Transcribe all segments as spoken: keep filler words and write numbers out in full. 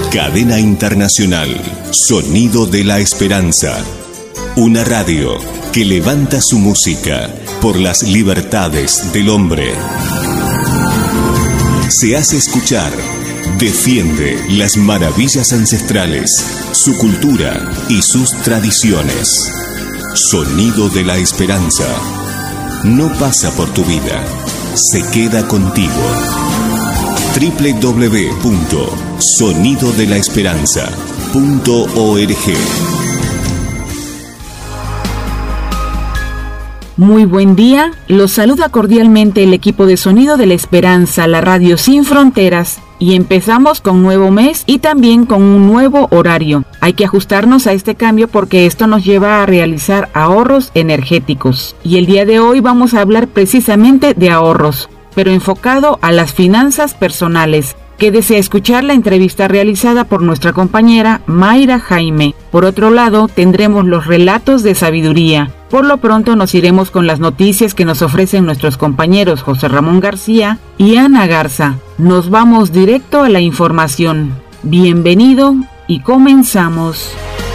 Cadena Internacional, Sonido de la Esperanza. Una radio que levanta su música por las libertades del hombre. Se hace escuchar, defiende las maravillas ancestrales, su cultura y sus tradiciones. Sonido de la Esperanza. No pasa por tu vida, se queda contigo. doble u doble u doble u punto sonido de la esperanza punto org. Muy buen día, los saluda cordialmente el equipo de Sonido de la Esperanza, la radio sin fronteras, y empezamos con nuevo mes y también con un nuevo horario. Hay que ajustarnos a este cambio porque esto nos lleva a realizar ahorros energéticos. Y el día de hoy vamos a hablar precisamente de ahorros, pero enfocado a las finanzas personales. Quédese a escuchar la entrevista realizada por nuestra compañera Mayra Jaime. Por otro lado, tendremos los relatos de sabiduría. Por lo pronto nos iremos con las noticias que nos ofrecen nuestros compañeros José Ramón García y Ana Garza. Nos vamos directo a la información. Bienvenido y comenzamos.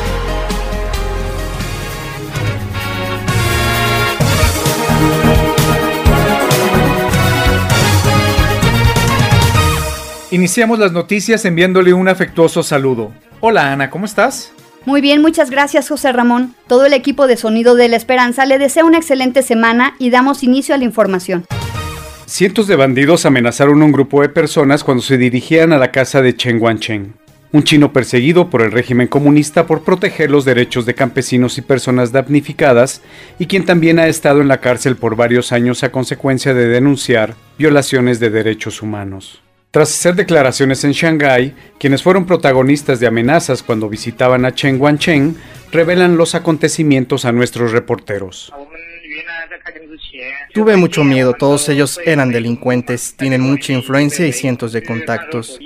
Iniciamos las noticias enviándole un afectuoso saludo. Hola Ana, ¿cómo estás? Muy bien, muchas gracias José Ramón. Todo el equipo de Sonido de la Esperanza le desea una excelente semana y damos inicio a la información. Cientos de bandidos amenazaron a un grupo de personas cuando se dirigían a la casa de Chen Guangcheng, un chino perseguido por el régimen comunista por proteger los derechos de campesinos y personas damnificadas, y quien también ha estado en la cárcel por varios años a consecuencia de denunciar violaciones de derechos humanos. Tras hacer declaraciones en Shanghái, quienes fueron protagonistas de amenazas cuando visitaban a Chen Guangcheng revelan los acontecimientos a nuestros reporteros. Tuve mucho miedo, todos ellos eran delincuentes, tienen mucha influencia y cientos de contactos.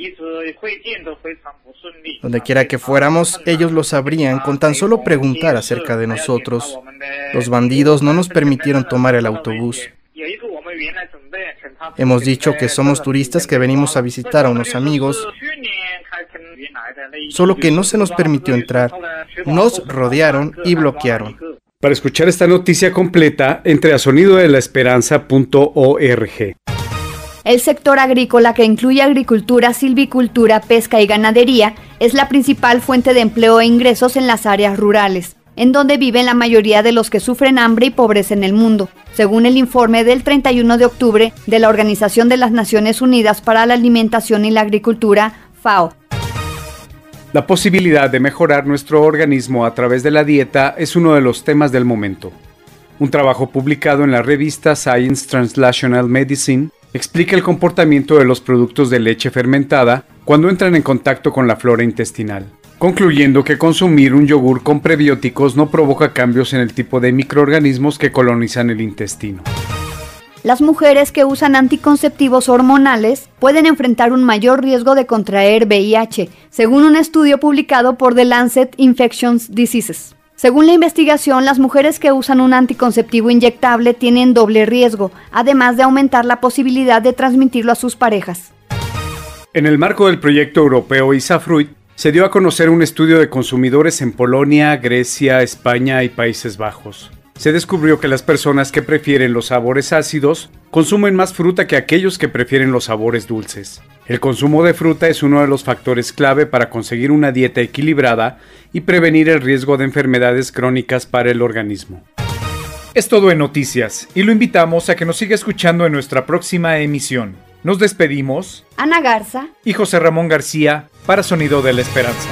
Donde quiera que fuéramos, ellos lo sabrían con tan solo preguntar acerca de nosotros. Los bandidos no nos permitieron tomar el autobús. Hemos dicho que somos turistas que venimos a visitar a unos amigos, solo que no se nos permitió entrar. Nos rodearon y bloquearon. Para escuchar esta noticia completa, entre a sonido de la esperanza punto org. El sector agrícola, que incluye agricultura, silvicultura, pesca y ganadería, es la principal fuente de empleo e ingresos en las áreas rurales, en donde viven la mayoría de los que sufren hambre y pobreza en el mundo, según el informe del treinta y uno de octubre de la Organización de las Naciones Unidas para la Alimentación y la Agricultura, FAO. La posibilidad de mejorar nuestro organismo a través de la dieta es uno de los temas del momento. Un trabajo publicado en la revista Science Translational Medicine explica el comportamiento de los productos de leche fermentada cuando entran en contacto con la flora intestinal, concluyendo que consumir un yogur con prebióticos no provoca cambios en el tipo de microorganismos que colonizan el intestino. Las mujeres que usan anticonceptivos hormonales pueden enfrentar un mayor riesgo de contraer V I H, según un estudio publicado por The Lancet Infectious Diseases. Según la investigación, las mujeres que usan un anticonceptivo inyectable tienen doble riesgo, además de aumentar la posibilidad de transmitirlo a sus parejas. En el marco del proyecto europeo ISAFRUIT, se dio a conocer un estudio de consumidores en Polonia, Grecia, España y Países Bajos. Se descubrió que las personas que prefieren los sabores ácidos consumen más fruta que aquellos que prefieren los sabores dulces. El consumo de fruta es uno de los factores clave para conseguir una dieta equilibrada y prevenir el riesgo de enfermedades crónicas para el organismo. Es todo en noticias y lo invitamos a que nos siga escuchando en nuestra próxima emisión. Nos despedimos, Ana Garza y José Ramón García, para Sonido de la Esperanza.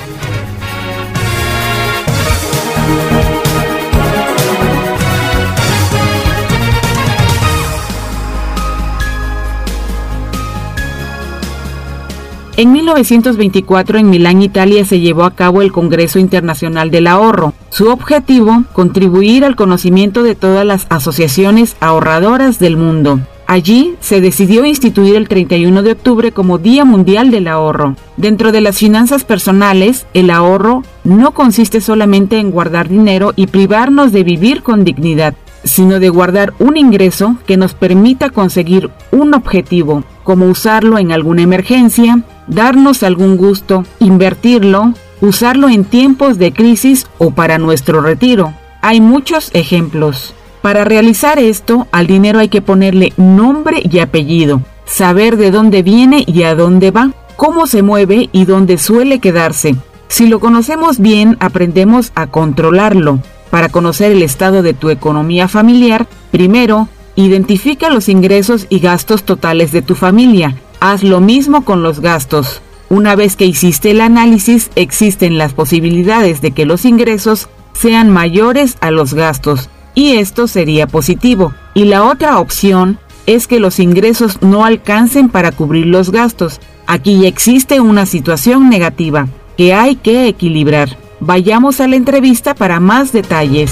En mil novecientos veinticuatro, en Milán, Italia, se llevó a cabo el Congreso Internacional del Ahorro. Su objetivo, contribuir al conocimiento de todas las asociaciones ahorradoras del mundo. Allí se decidió instituir el treinta y uno de octubre como Día Mundial del Ahorro. Dentro de las finanzas personales, el ahorro no consiste solamente en guardar dinero y privarnos de vivir con dignidad, sino de guardar un ingreso que nos permita conseguir un objetivo, como usarlo en alguna emergencia, darnos algún gusto, invertirlo, usarlo en tiempos de crisis o para nuestro retiro. Hay muchos ejemplos. Para realizar esto, al dinero hay que ponerle nombre y apellido, saber de dónde viene y a dónde va, cómo se mueve y dónde suele quedarse. Si lo conocemos bien, aprendemos a controlarlo. Para conocer el estado de tu economía familiar, primero, identifica los ingresos y gastos totales de tu familia. Haz lo mismo con los gastos. Una vez que hiciste el análisis, existen las posibilidades de que los ingresos sean mayores a los gastos, y esto sería positivo. Y la otra opción es que los ingresos no alcancen para cubrir los gastos. Aquí ya existe una situación negativa que hay que equilibrar. Vayamos a la entrevista para más detalles.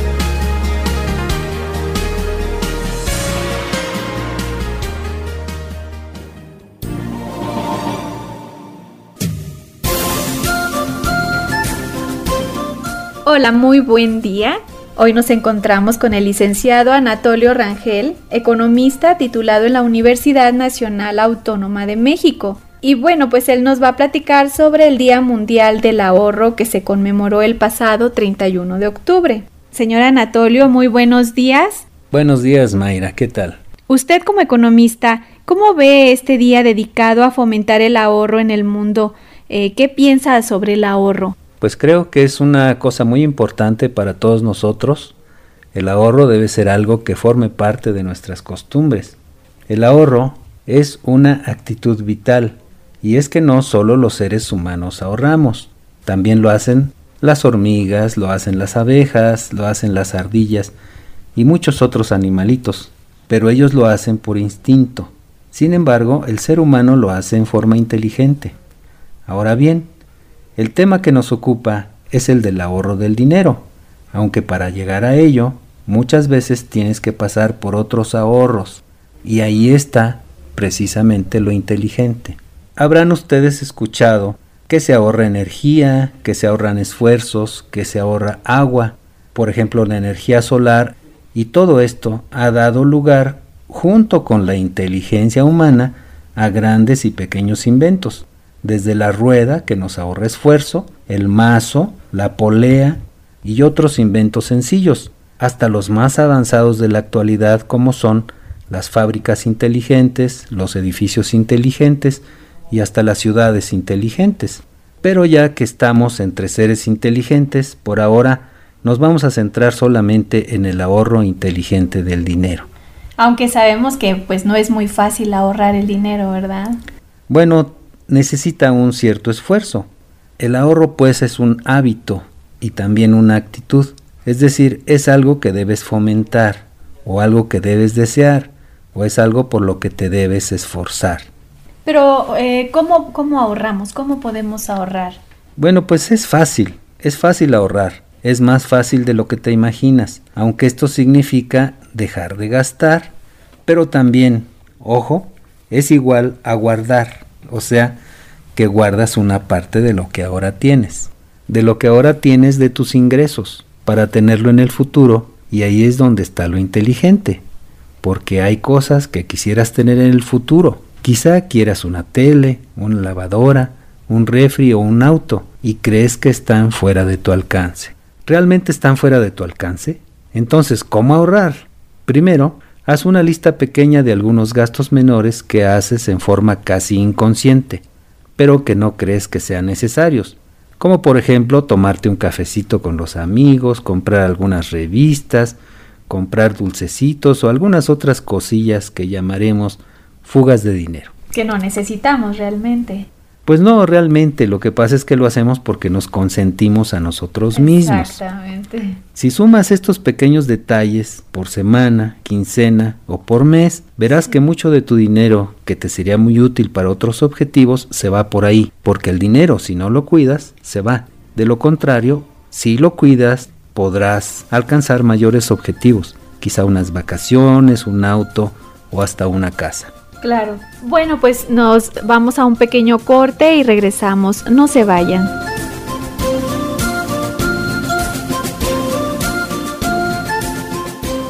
Hola, muy buen día. Hoy nos encontramos con el licenciado Anatolio Rangel, economista titulado en la Universidad Nacional Autónoma de México. Y bueno, pues él nos va a platicar sobre el Día Mundial del Ahorro que se conmemoró el pasado treinta y uno de octubre. Señor Anatolio, muy buenos días. Buenos días, Mayra, ¿qué tal? Usted como economista, ¿cómo ve este día dedicado a fomentar el ahorro en el mundo? Eh, ¿Qué piensa sobre el ahorro? Pues creo que es una cosa muy importante para todos nosotros. El ahorro debe ser algo que forme parte de nuestras costumbres. El ahorro es una actitud vital. Y es que no solo los seres humanos ahorramos, también lo hacen las hormigas, lo hacen las abejas, lo hacen las ardillas y muchos otros animalitos, pero ellos lo hacen por instinto. Sin embargo, el ser humano lo hace en forma inteligente. Ahora bien, el tema que nos ocupa es el del ahorro del dinero, aunque para llegar a ello, muchas veces tienes que pasar por otros ahorros, y ahí está precisamente lo inteligente. Habrán ustedes escuchado que se ahorra energía, que se ahorran esfuerzos, que se ahorra agua, por ejemplo la energía solar, y todo esto ha dado lugar, junto con la inteligencia humana, a grandes y pequeños inventos, desde la rueda que nos ahorra esfuerzo, el mazo, la polea y otros inventos sencillos, hasta los más avanzados de la actualidad como son las fábricas inteligentes, los edificios inteligentes, y hasta las ciudades inteligentes. Pero ya que estamos entre seres inteligentes, por ahora nos vamos a centrar solamente en el ahorro inteligente del dinero. Aunque sabemos que pues no es muy fácil ahorrar el dinero, ¿verdad? Bueno, necesita un cierto esfuerzo. El ahorro pues es un hábito y también una actitud, es decir, es algo que debes fomentar, o algo que debes desear, o es algo por lo que te debes esforzar. Pero, eh, ¿cómo, ¿cómo ahorramos? ¿Cómo podemos ahorrar? Bueno, pues es fácil, es fácil ahorrar, es más fácil de lo que te imaginas, aunque esto significa dejar de gastar, pero también, ojo, es igual a guardar, o sea, que guardas una parte de lo que ahora tienes, de lo que ahora tienes de tus ingresos, para tenerlo en el futuro, y ahí es donde está lo inteligente, porque hay cosas que quisieras tener en el futuro. Quizá quieras una tele, una lavadora, un refri o un auto y crees que están fuera de tu alcance. ¿Realmente están fuera de tu alcance? Entonces, ¿cómo ahorrar? Primero, haz una lista pequeña de algunos gastos menores que haces en forma casi inconsciente, pero que no crees que sean necesarios. Como por ejemplo, tomarte un cafecito con los amigos, comprar algunas revistas, comprar dulcecitos o algunas otras cosillas que llamaremos fugas de dinero. Que no necesitamos realmente. Pues no, realmente lo que pasa es que lo hacemos porque nos consentimos a nosotros mismos. Exactamente. Si sumas estos pequeños detalles por semana, quincena o por mes, verás que mucho de tu dinero que te sería muy útil para otros objetivos se va por ahí, porque el dinero, si no lo cuidas, se va. De lo contrario, si lo cuidas, podrás alcanzar mayores objetivos, quizá unas vacaciones, un auto o hasta una casa. Claro. Bueno, pues nos vamos a un pequeño corte y regresamos. No se vayan.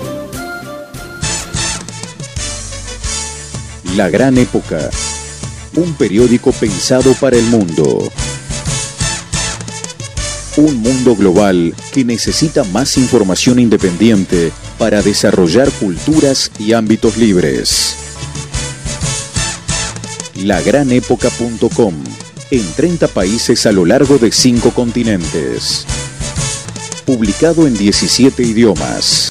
La gran época. un periódico pensado para el mundo. Un mundo global que necesita más información independiente para desarrollar culturas y ámbitos libres. la gran época punto com, en treinta países a lo largo de cinco continentes. Publicado en diecisiete idiomas.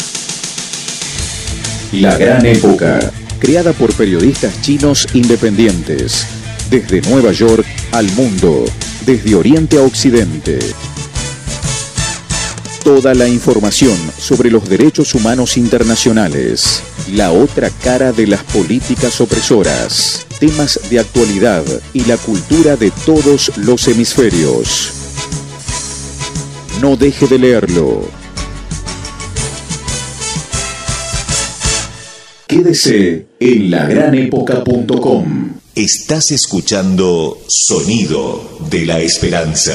La Gran Época, creada por periodistas chinos independientes, desde Nueva York al mundo, desde Oriente a Occidente. Toda la información sobre los derechos humanos internacionales, la otra cara de las políticas opresoras, temas de actualidad y la cultura de todos los hemisferios. No deje de leerlo. Quédese en la gran época punto com. Estás escuchando Sonido de la Esperanza.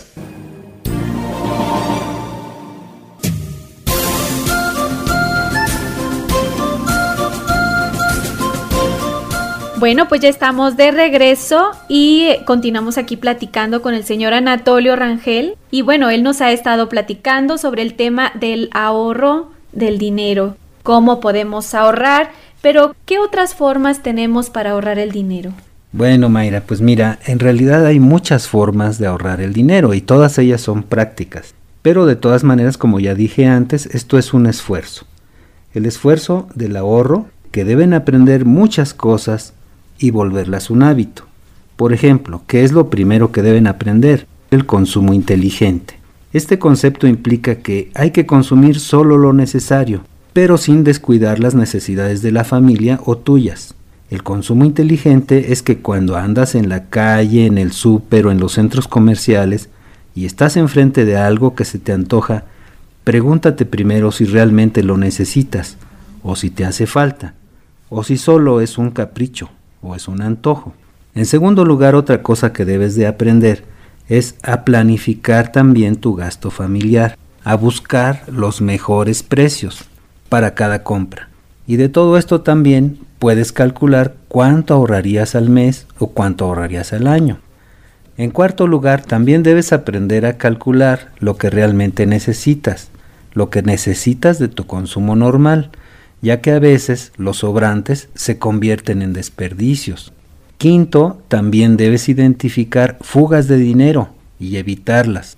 Bueno, pues ya estamos de regreso y continuamos aquí platicando con el señor Anatolio Rangel. Y bueno, él nos ha estado platicando sobre el tema del ahorro del dinero, cómo podemos ahorrar, pero ¿qué otras formas tenemos para ahorrar el dinero? Bueno, Mayra, pues mira, en realidad hay muchas formas de ahorrar el dinero y todas ellas son prácticas. Pero de todas maneras, como ya dije antes, esto es un esfuerzo. El esfuerzo del ahorro, que deben aprender muchas cosas y volverlas un hábito. Por ejemplo, ¿qué es lo primero que deben aprender? El consumo inteligente. Este concepto implica que hay que consumir solo lo necesario, pero sin descuidar las necesidades de la familia o tuyas. El consumo inteligente es que cuando andas en la calle, en el súper o en los centros comerciales y estás enfrente de algo que se te antoja, pregúntate primero si realmente lo necesitas o si te hace falta, o si solo es un capricho o es un antojo. En segundo lugar, otra cosa que debes de aprender es a planificar también tu gasto familiar, a buscar los mejores precios para cada compra. Y de todo esto también puedes calcular cuánto ahorrarías al mes o cuánto ahorrarías al año. En cuarto lugar, también debes aprender a calcular lo que realmente necesitas, lo que necesitas de tu consumo normal, ya que a veces los sobrantes se convierten en desperdicios. Quinto, también debes identificar fugas de dinero y evitarlas.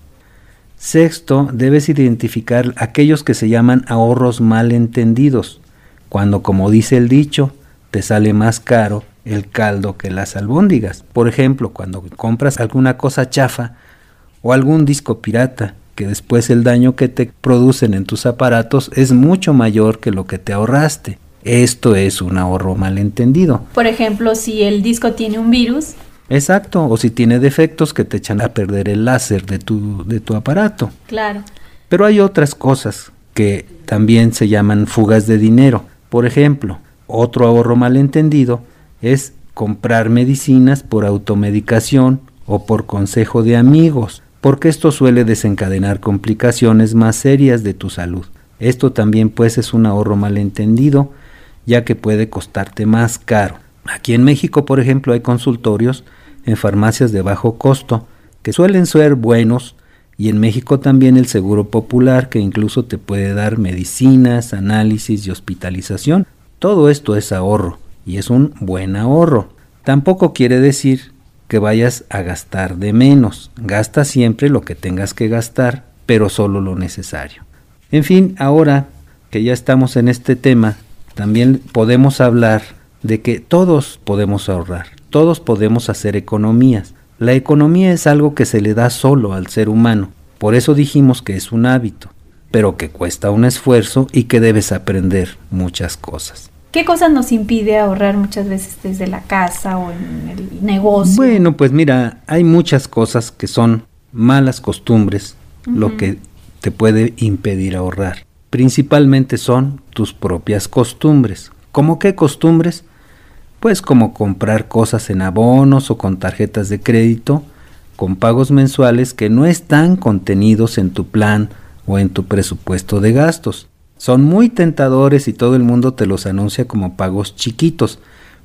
Sexto, debes identificar aquellos que se llaman ahorros malentendidos, cuando, como dice el dicho, te sale más caro el caldo que las albóndigas. Por ejemplo, cuando compras alguna cosa chafa o algún disco pirata, que después el daño que te producen en tus aparatos es mucho mayor que lo que te ahorraste. Esto es un ahorro malentendido. Por ejemplo, si el disco tiene un virus. Exacto, o si tiene defectos que te echan a perder el láser de tu, de tu aparato. Claro. Pero hay otras cosas que también se llaman fugas de dinero. Por ejemplo, otro ahorro malentendido es comprar medicinas por automedicación o por consejo de amigos, porque esto suele desencadenar complicaciones más serias de tu salud. Esto también pues es un ahorro malentendido, ya que puede costarte más caro. Aquí en México, por ejemplo, hay consultorios en farmacias de bajo costo, que suelen ser buenos, y en México también el Seguro Popular, que incluso te puede dar medicinas, análisis y hospitalización. Todo esto es ahorro, y es un buen ahorro. Tampoco quiere decir que vayas a gastar de menos. Gasta siempre lo que tengas que gastar, pero solo lo necesario. En fin, ahora que ya estamos en este tema, también podemos hablar de que todos podemos ahorrar, todos podemos hacer economías. La economía es algo que se le da solo al ser humano, por eso dijimos que es un hábito, pero que cuesta un esfuerzo y que debes aprender muchas cosas. ¿Qué cosas nos impide ahorrar muchas veces desde la casa o en el negocio? Bueno, pues mira, hay muchas cosas que son malas costumbres, uh-huh. lo que te puede impedir ahorrar. Principalmente son tus propias costumbres. ¿Cómo qué costumbres? Pues como comprar cosas en abonos o con tarjetas de crédito, con pagos mensuales que no están contenidos en tu plan o en tu presupuesto de gastos. Son muy tentadores y todo el mundo te los anuncia como pagos chiquitos,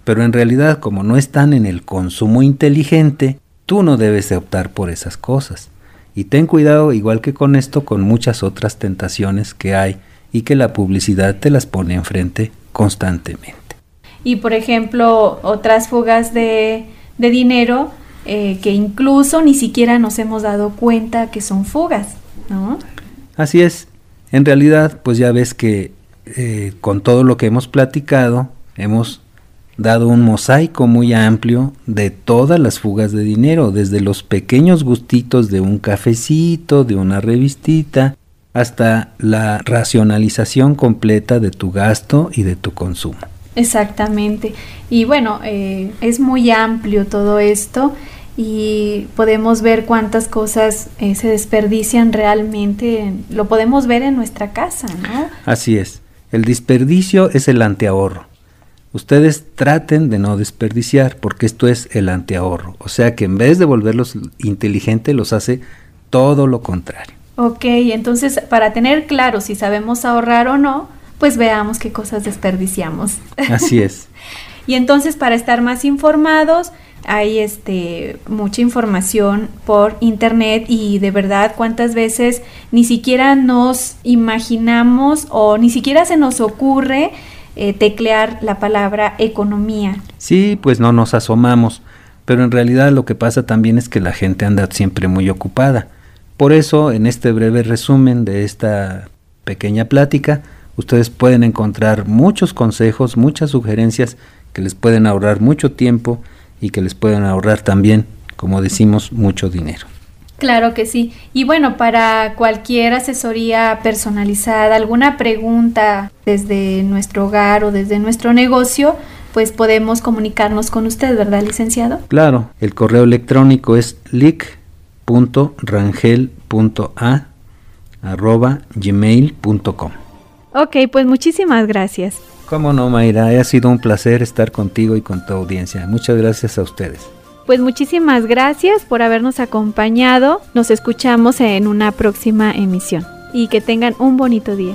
pero en realidad, como no están en el consumo inteligente, tú no debes de optar por esas cosas. Y ten cuidado, igual que con esto, con muchas otras tentaciones que hay y que la publicidad te las pone enfrente constantemente. Y por ejemplo, otras fugas de, de dinero eh, que incluso ni siquiera nos hemos dado cuenta que son fugas, ¿no? Así es. En realidad, pues ya ves que eh, con todo lo que hemos platicado, hemos dado un mosaico muy amplio de todas las fugas de dinero, desde los pequeños gustitos de un cafecito, de una revistita, hasta la racionalización completa de tu gasto y de tu consumo. Exactamente. Y bueno, eh, es muy amplio todo esto y podemos ver cuántas cosas eh, se desperdician realmente. Lo podemos ver en nuestra casa, ¿no? Así es. El desperdicio es el antiahorro. Ustedes traten de no desperdiciar, porque esto es el antiahorro. O sea que en vez de volverlos inteligentes, los hace todo lo contrario. Ok, entonces para tener claro si sabemos ahorrar o no, pues veamos qué cosas desperdiciamos. Así es. Y entonces, para estar más informados, hay este mucha información por internet y de verdad cuántas veces ni siquiera nos imaginamos o ni siquiera se nos ocurre eh, teclear la palabra economía. Sí, pues no nos asomamos, pero en realidad lo que pasa también es que la gente anda siempre muy ocupada. Por eso, en este breve resumen de esta pequeña plática, ustedes pueden encontrar muchos consejos, muchas sugerencias que les pueden ahorrar mucho tiempo y que les pueden ahorrar también, como decimos, mucho dinero. Claro que sí. Y bueno, para cualquier asesoría personalizada, alguna pregunta desde nuestro hogar o desde nuestro negocio, pues podemos comunicarnos con usted, ¿verdad, licenciado? Claro, el correo electrónico es lic punto rangel punto a arroba gmail punto com. Ok, pues muchísimas gracias. Cómo no, Mayra, ha sido un placer estar contigo y con tu audiencia. Muchas gracias a ustedes. Pues muchísimas gracias por habernos acompañado. Nos escuchamos en una próxima emisión y que tengan un bonito día.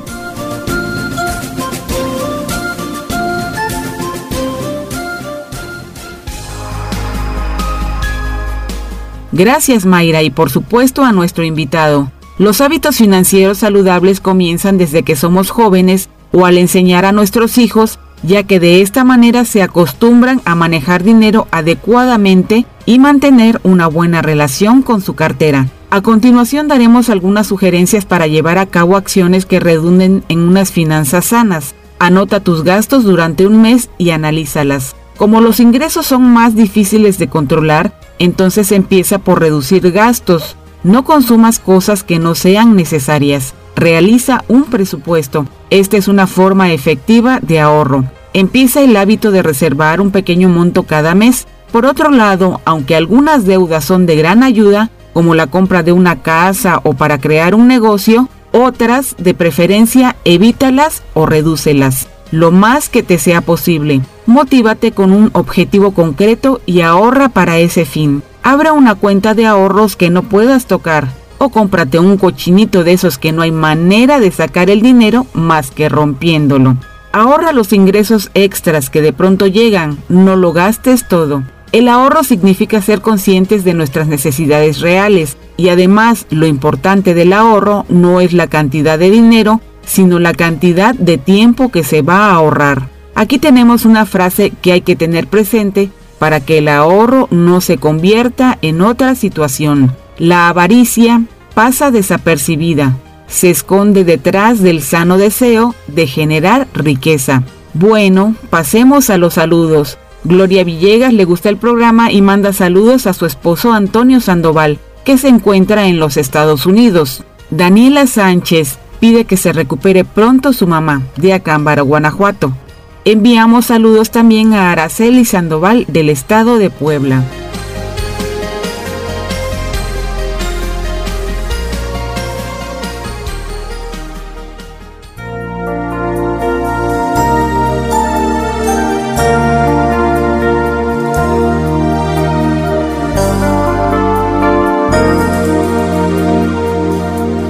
Gracias, Mayra, y por supuesto a nuestro invitado. Los hábitos financieros saludables comienzan desde que somos jóvenes o al enseñar a nuestros hijos, ya que de esta manera se acostumbran a manejar dinero adecuadamente y mantener una buena relación con su cartera. A continuación daremos algunas sugerencias para llevar a cabo acciones que redunden en unas finanzas sanas. Anota tus gastos durante un mes y analízalas. Como los ingresos son más difíciles de controlar, entonces empieza por reducir gastos. No consumas cosas que no sean necesarias. Realiza un presupuesto. Esta es una forma efectiva de ahorro. Empieza el hábito de reservar un pequeño monto cada mes. Por otro lado, aunque algunas deudas son de gran ayuda, como la compra de una casa o para crear un negocio, otras, de preferencia, evítalas o redúcelas lo más que te sea posible. Motívate con un objetivo concreto y ahorra para ese fin. Abre una cuenta de ahorros que no puedas tocar o cómprate un cochinito de esos que no hay manera de sacar el dinero más que rompiéndolo. Ahorra los ingresos extras que de pronto llegan, no lo gastes todo. El ahorro significa ser conscientes de nuestras necesidades reales y además lo importante del ahorro no es la cantidad de dinero, sino la cantidad de tiempo que se va a ahorrar. Aquí tenemos una frase que hay que tener presente para que el ahorro no se convierta en otra situación. La avaricia pasa desapercibida, se esconde detrás del sano deseo de generar riqueza. Bueno, pasemos a los saludos. Gloria Villegas le gusta el programa y manda saludos a su esposo Antonio Sandoval, que se encuentra en los Estados Unidos. Daniela Sánchez pide que se recupere pronto su mamá, de Acámbaro, Guanajuato. Enviamos saludos también a Araceli Sandoval del estado de Puebla.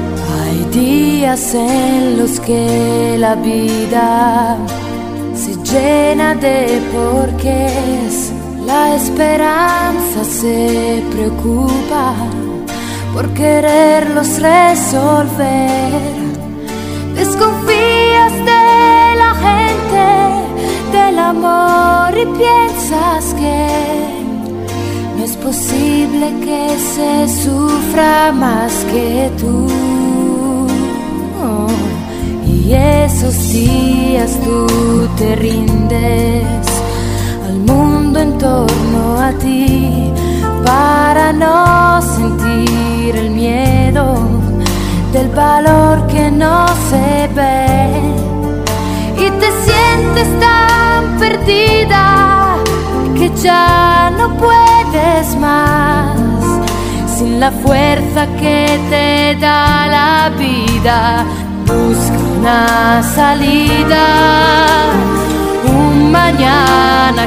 En los que la vida se llena de porqués. La esperanza se preocupa por quererlos resolver. Desconfías de la gente, del amor, y piensas que no es posible que se sufra más que tú. Oh, y esos días tú te rindes al mundo en torno a ti para no sentir el miedo del valor que no se ve, y te sientes tan perdida que ya no puedes más sin la fuerza que te da la vida. Busca una salida, un mañana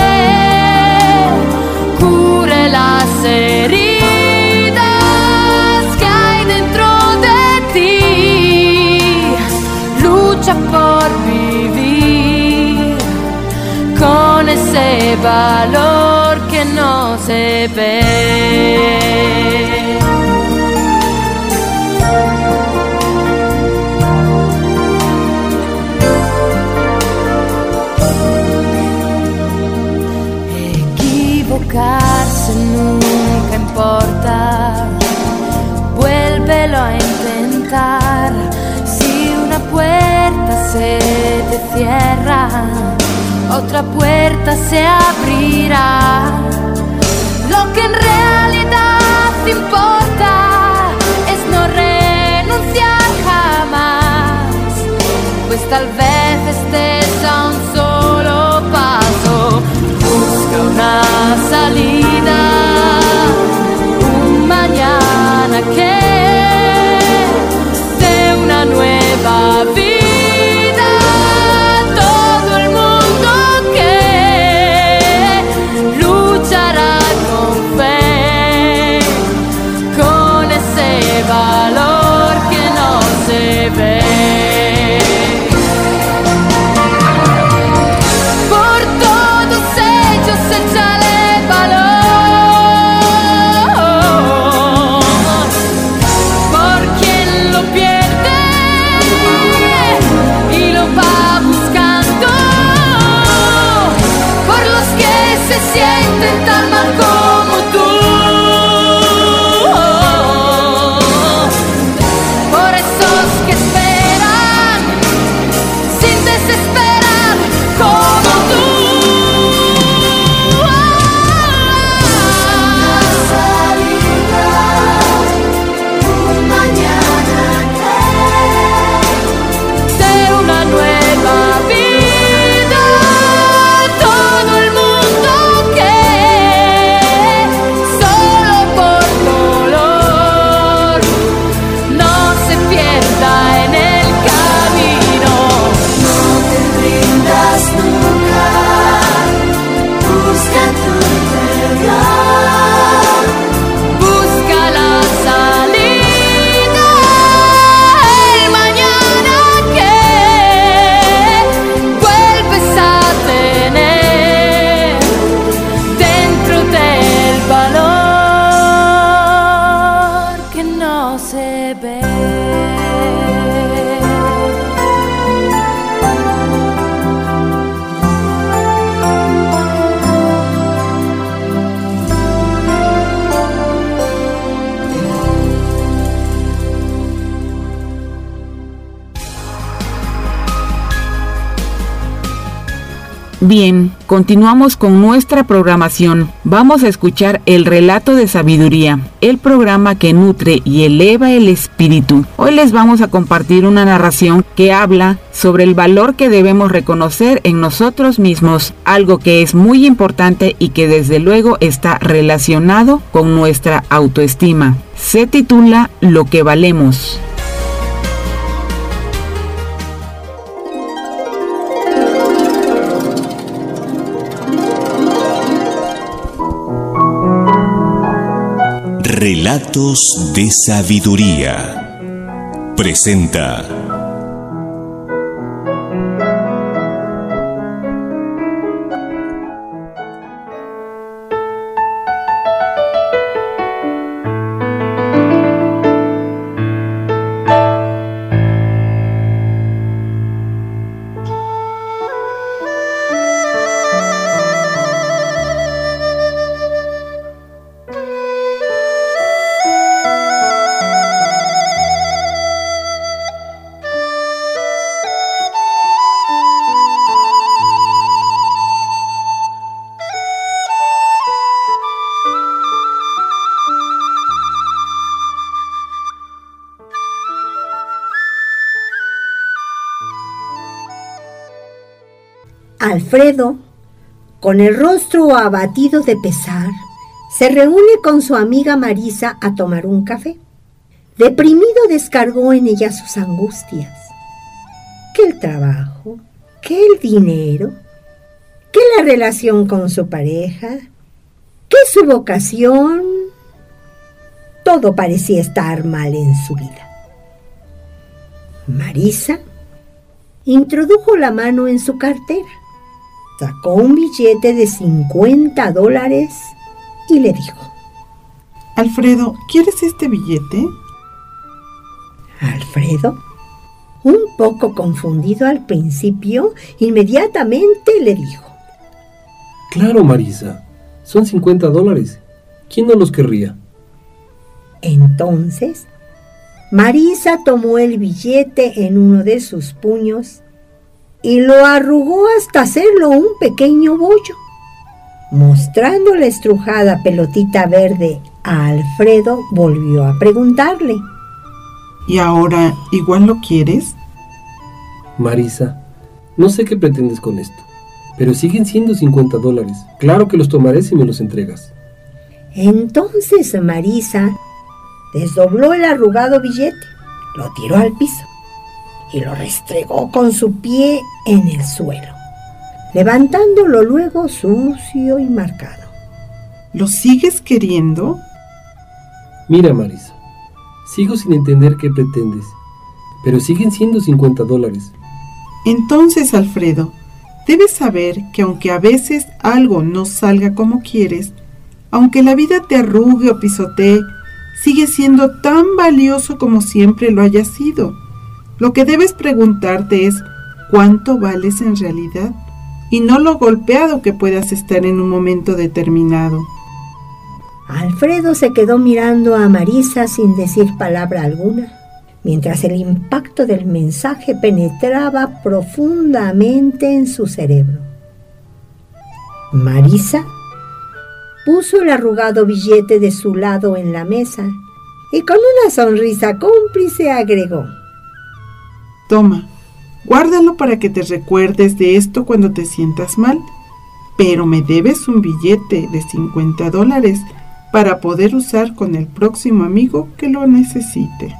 que cure las heridas que hay dentro de ti. Lucha por vivir con ese valor que no se ve. Equivocarse nunca importa, vuélvelo a intentar. Si una puerta se te cierra, otra puerta se abrirá. Lo que en realidad importa es no renunciar jamás, pues tal vez estés a un solo paso. Busca una salida, un mañana que dé una nueva vida a todo el mundo que luchará con fe, con ese valor que no se ve. Sienten tan mal como tú, por esos que esperan sin desesperar como tú. Salida, un mañana de una nueva vida, todo el mundo Bien, continuamos con nuestra programación. Vamos a escuchar el relato de sabiduría, el programa que nutre y eleva el espíritu. Hoy les vamos a compartir una narración que habla sobre el valor que debemos reconocer en nosotros mismos, algo que es muy importante y que desde luego está relacionado con nuestra autoestima. Se titula Lo que valemos. Relatos de sabiduría. Presenta Alfredo, con el rostro abatido de pesar, se reúne con su amiga Marisa a tomar un café. Deprimido descargó en ella sus angustias. Que el trabajo, que el dinero, que la relación con su pareja, que su vocación, todo parecía estar mal en su vida. Marisa introdujo la mano en su cartera, sacó un billete de cincuenta dólares y le dijo: Alfredo, ¿quieres este billete? Alfredo, un poco confundido al principio, inmediatamente le dijo: Claro, Marisa, son cincuenta dólares. ¿Quién no los querría? Entonces, Marisa tomó el billete en uno de sus puños y lo arrugó hasta hacerlo un pequeño bollo. Mostrando la estrujada pelotita verde a Alfredo, volvió a preguntarle: ¿Y ahora igual lo quieres? Marisa, no sé qué pretendes con esto, pero siguen siendo cincuenta dólares. Claro que los tomaré si me los entregas. Entonces Marisa desdobló el arrugado billete, lo tiró al piso y lo restregó con su pie en el suelo, levantándolo luego sucio y marcado. ¿Lo sigues queriendo? Mira, Marisa, sigo sin entender qué pretendes, pero siguen siendo cincuenta dólares. Entonces, Alfredo, debes saber que aunque a veces algo no salga como quieres, aunque la vida te arrugue o pisotee, sigue siendo tan valioso como siempre lo haya sido. Lo que debes preguntarte es ¿cuánto vales en realidad? Y no lo golpeado que puedas estar en un momento determinado. Alfredo se quedó mirando a Marisa sin decir palabra alguna, mientras el impacto del mensaje penetraba profundamente en su cerebro. Marisa puso el arrugado billete de su lado en la mesa y con una sonrisa cómplice agregó: Toma, guárdalo para que te recuerdes de esto cuando te sientas mal, pero me debes un billete de cincuenta dólares para poder usar con el próximo amigo que lo necesite.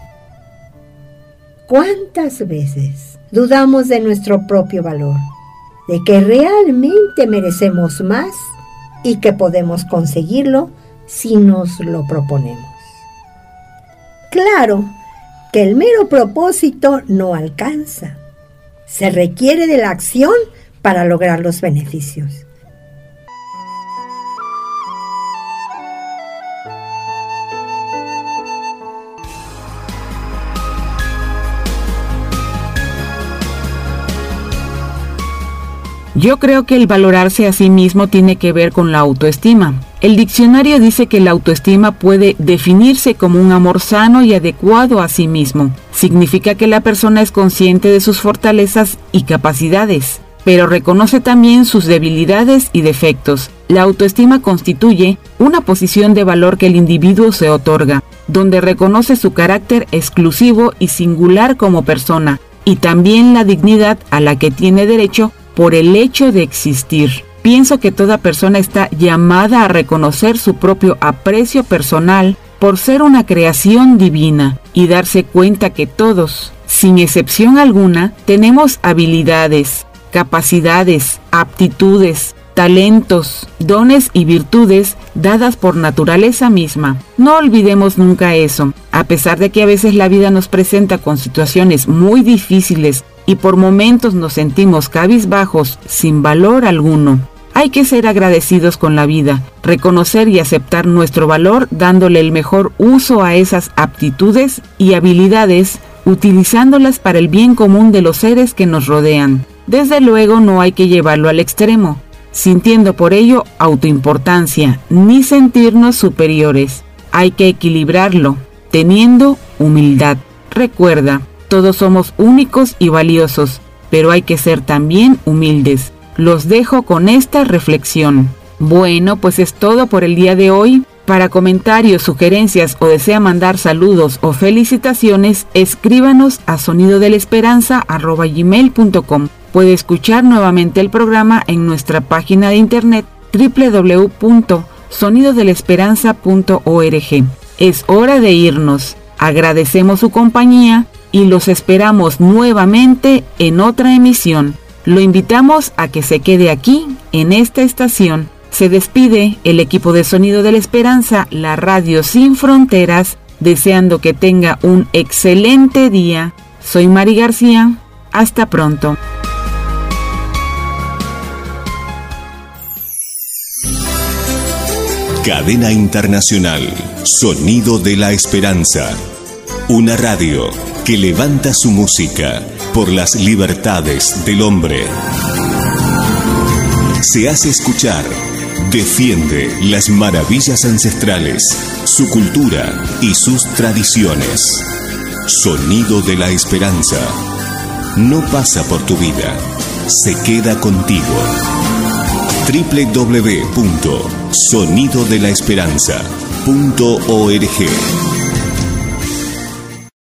¿Cuántas veces dudamos de nuestro propio valor, de que realmente merecemos más y que podemos conseguirlo si nos lo proponemos? Claro que el mero propósito no alcanza. Se requiere de la acción para lograr los beneficios. Yo creo que el valorarse a sí mismo tiene que ver con la autoestima. El diccionario dice que la autoestima puede definirse como un amor sano y adecuado a sí mismo. Significa que la persona es consciente de sus fortalezas y capacidades, pero reconoce también sus debilidades y defectos. La autoestima constituye una posición de valor que el individuo se otorga, donde reconoce su carácter exclusivo y singular como persona, y también la dignidad a la que tiene derecho por el hecho de existir. Pienso que toda persona está llamada a reconocer su propio aprecio personal por ser una creación divina y darse cuenta que todos, sin excepción alguna, tenemos habilidades, capacidades, aptitudes, talentos, dones y virtudes dadas por naturaleza misma. No olvidemos nunca eso, a pesar de que a veces la vida nos presenta con situaciones muy difíciles y por momentos nos sentimos cabizbajos sin valor alguno. Hay que ser agradecidos con la vida, reconocer y aceptar nuestro valor dándole el mejor uso a esas aptitudes y habilidades, utilizándolas para el bien común de los seres que nos rodean. Desde luego no hay que llevarlo al extremo, sintiendo por ello autoimportancia, ni sentirnos superiores. Hay que equilibrarlo, teniendo humildad. Recuerda, todos somos únicos y valiosos, pero hay que ser también humildes. Los dejo con esta reflexión. Bueno, pues es todo por el día de hoy. Para comentarios, sugerencias o desea mandar saludos o felicitaciones, escríbanos a sonido de la esperanza arroba gmail punto com. Puede escuchar nuevamente el programa en nuestra página de internet doble u doble u doble u punto sonido de la esperanza punto org. Es hora de irnos. Agradecemos su compañía y los esperamos nuevamente en otra emisión. Lo invitamos a que se quede aquí, en esta estación. Se despide el equipo de Sonido de la Esperanza, la radio sin fronteras, deseando que tenga un excelente día. Soy Mari García. Hasta pronto. Cadena Internacional, Sonido de la Esperanza. Una radio que levanta su música por las libertades del hombre. Se hace escuchar, defiende las maravillas ancestrales, su cultura y sus tradiciones. Sonido de la Esperanza. No pasa por tu vida, se queda contigo. doble u doble u doble u punto sonido de la esperanza punto org